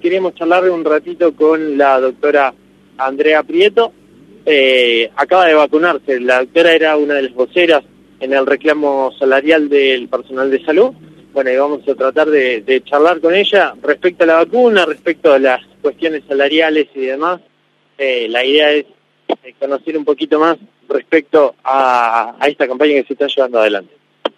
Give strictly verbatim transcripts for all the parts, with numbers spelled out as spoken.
queríamos charlar un ratito con la doctora Andrea Prieto. Eh, acaba de vacunarse. La doctora era una de las voceras en el reclamo salarial del personal de salud. Bueno, y vamos a tratar de, de charlar con ella respecto a la vacuna, respecto a las cuestiones salariales y demás. Eh, la idea es eh, conocer un poquito más respecto a, a esta campaña que se está llevando adelante.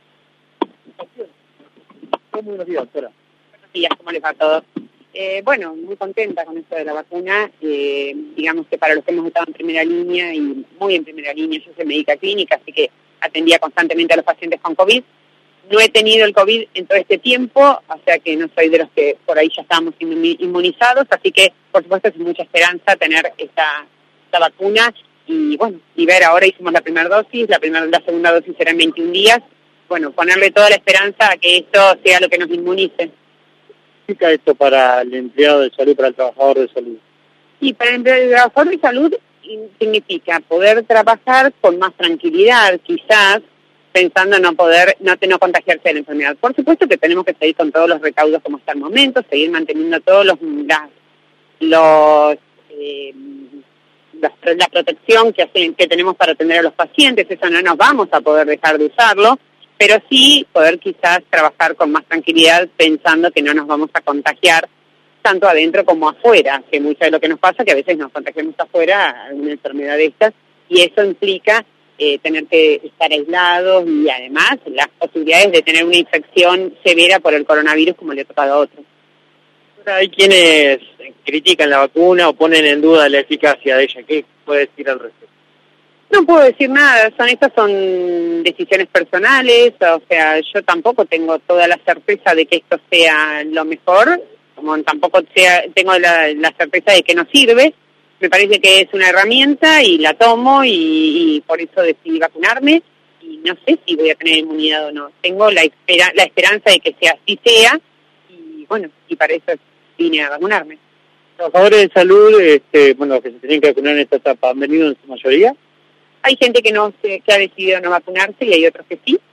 Muy buenos días, doctora. Buenos días, ¿cómo les va a todos? Eh, bueno, muy contenta con esto de la vacuna. Eh, digamos que para los que hemos estado en primera línea, y muy en primera línea, yo soy médica clínica, así que atendía constantemente a los pacientes con COVID. No he tenido el COVID en todo este tiempo, o sea que no soy de los que por ahí ya estábamos inmunizados, así que por supuesto es mucha esperanza tener esta, esta vacuna y bueno, y ver, ahora hicimos la primera dosis, la primera, la segunda dosis será en veintiún días, bueno, ponerle toda la esperanza a que esto sea lo que nos inmunice. ¿Qué significa esto para el empleado de salud, para el trabajador de salud? Sí, para el empleado de trabajador de salud significa poder trabajar con más tranquilidad, quizás, pensando en no poder, no, no contagiarse de la enfermedad. Por supuesto que tenemos que seguir con todos los recaudos como hasta el momento, seguir manteniendo todos los, las, los eh, la, la protección que, hacen, que tenemos para atender a los pacientes, eso no nos vamos a poder dejar de usarlo, pero sí poder quizás trabajar con más tranquilidad pensando que no nos vamos a contagiar tanto adentro como afuera, que mucho de lo que nos pasa, que a veces nos contagiamos afuera a una enfermedad de estas, y eso implica Eh, tener que estar aislados y además las posibilidades de tener una infección severa por el coronavirus como le ha tocado a otros. Hay quienes critican la vacuna o ponen en duda la eficacia de ella. ¿Qué puede decir al respecto? No puedo decir nada, son estas son decisiones personales, o sea, yo tampoco tengo toda la certeza de que esto sea lo mejor, como tampoco sea, tengo la, la certeza de que no sirve. Me parece que es una herramienta y la tomo y, y por eso decidí vacunarme y no sé si voy a tener inmunidad o no. Tengo la, espera, la esperanza de que sea así sea y bueno, y para eso vine a vacunarme. Los trabajadores de salud, este, bueno, que se tenían que vacunar en esta etapa, ¿han venido en su mayoría? Hay gente que no que ha decidido no vacunarse y hay otros que sí.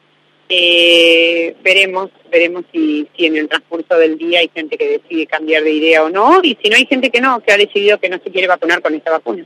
Eh, veremos veremos si, si en el transcurso del día hay gente que decide cambiar de idea o no, y si no hay gente que no, que ha decidido que no se quiere vacunar con esta vacuna.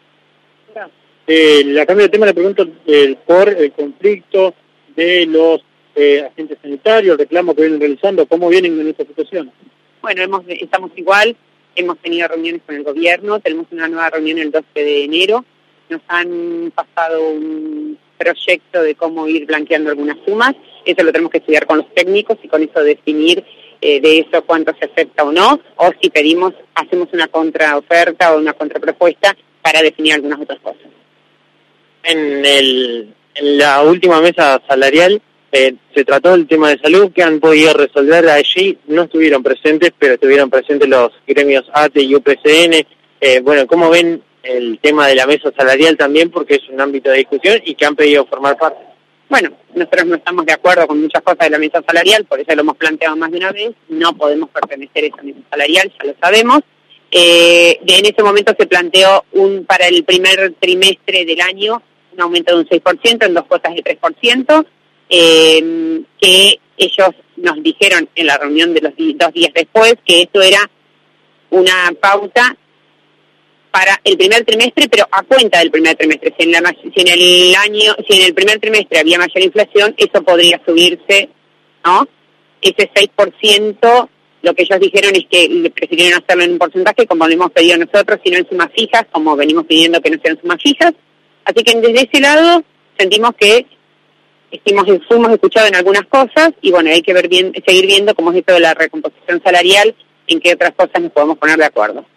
Eh, la cambio de tema, le pregunto eh, por el conflicto de los eh, agentes sanitarios, el reclamo que vienen realizando, ¿cómo vienen en esta situación? Bueno, hemos, estamos igual, hemos tenido reuniones con el gobierno, tenemos una nueva reunión el doce de enero, nos han pasado un proyecto de cómo ir blanqueando algunas sumas, eso lo tenemos que estudiar con los técnicos y con eso definir eh, de eso cuánto se acepta o no, o si pedimos, hacemos una contraoferta o una contrapropuesta para definir algunas otras cosas. En, el, en la última mesa salarial eh, se trató el tema de salud, que han podido resolver allí, no estuvieron presentes, pero estuvieron presentes los gremios A T E y U P C N, eh, bueno, ¿cómo ven el tema de la mesa salarial también, porque es un ámbito de discusión y que han pedido formar parte? Bueno, nosotros no estamos de acuerdo con muchas cosas de la mesa salarial, por eso lo hemos planteado más de una vez, no podemos pertenecer a esa mesa salarial, ya lo sabemos. Eh, de, en ese momento se planteó un para el primer trimestre del año un aumento de un seis por ciento en dos cuotas de tres por ciento, eh, que ellos nos dijeron en la reunión de los di- dos días después que esto era una pauta para el primer trimestre, pero a cuenta del primer trimestre. Si en, la, si en el año, si en el primer trimestre había mayor inflación, eso podría subirse, ¿no? Ese seis por ciento, lo que ellos dijeron es que prefirieron hacerlo en un porcentaje, como lo hemos pedido nosotros, sino en sumas fijas, como venimos pidiendo que no sean sumas fijas. Así que desde ese lado sentimos que hemos, fuimos escuchados en algunas cosas, y bueno, hay que ver bien, seguir viendo cómo es esto de la recomposición salarial, en qué otras cosas nos podemos poner de acuerdo.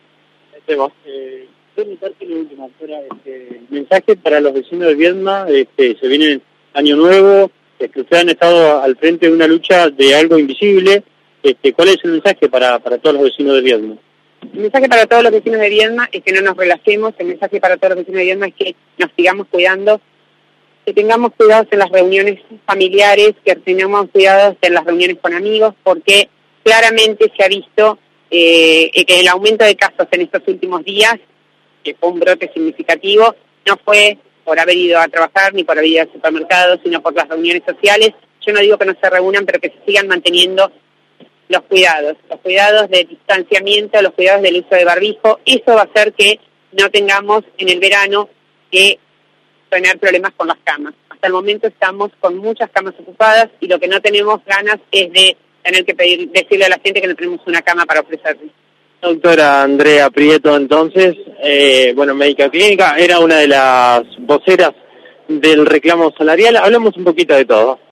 Eh, preguntarte lo último, doctora, este, mensaje para los vecinos de Viedma, este, se viene año nuevo, este, ustedes han estado al frente de una lucha de algo invisible, este, ¿cuál es el mensaje para, para todos los vecinos de Viedma? El mensaje para todos los vecinos de Viedma es que no nos relajemos, el mensaje para todos los vecinos de Viedma es que nos sigamos cuidando, que tengamos cuidados en las reuniones familiares, que tengamos cuidados en las reuniones con amigos, porque claramente se ha visto Eh, que el aumento de casos en estos últimos días, que fue un brote significativo, no fue por haber ido a trabajar ni por haber ido al supermercado, sino por las reuniones sociales. Yo no digo que no se reúnan, pero que se sigan manteniendo los cuidados, los cuidados de distanciamiento, los cuidados del uso de barbijo. Eso va a hacer que no tengamos en el verano que tener problemas con las camas. Hasta el momento estamos con muchas camas ocupadas y lo que no tenemos ganas es de tener que pedir, decirle a la gente que no tenemos una cama para ofrecerles. Doctora Andrea Prieto, entonces, eh, bueno, médica clínica, era una de las voceras del reclamo salarial. Hablamos un poquito de todo.